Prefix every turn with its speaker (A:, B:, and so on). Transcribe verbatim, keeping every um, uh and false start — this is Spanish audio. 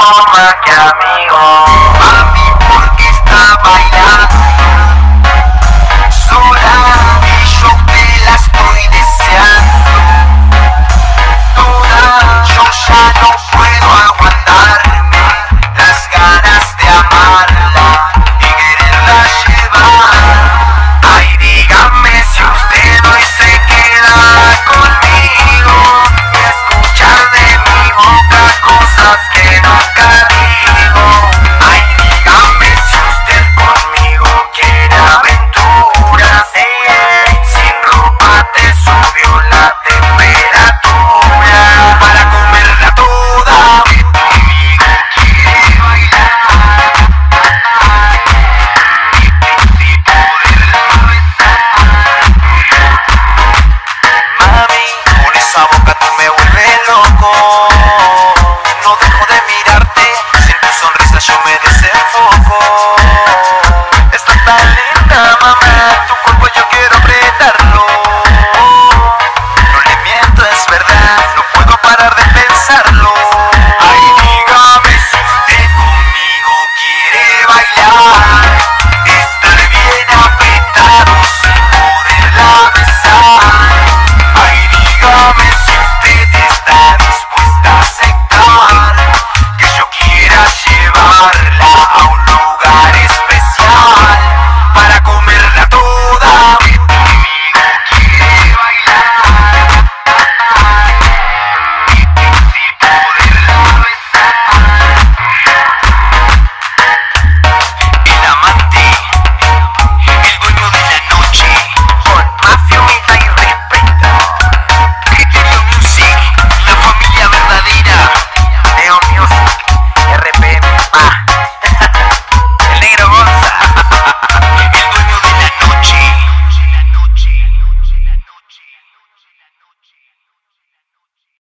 A: más que amigo. Mami, porque está bailando sola y yo te la estoy deseando toda. Yo ya no puedo aguantarme las ganas de amarla y quererla llevar. Ay, dígame si usted hoy se queda conmigo y escuchar de mi boca cosas que nunca digo. Ay, dígame si usted conmigo quiere aventuras. Ey, ey, sin ropa te subió la temperatura para comerla toda. Que conmigo quiere bailar y poderla besar. Mami, con esa boca tú me vuelves loco. No dejo de mirarte, sin tu sonrisa yo me desenfoco. Estás tan linda, mamá, tu cuerpo yo quiero apretarlo. No le miento, es verdad, no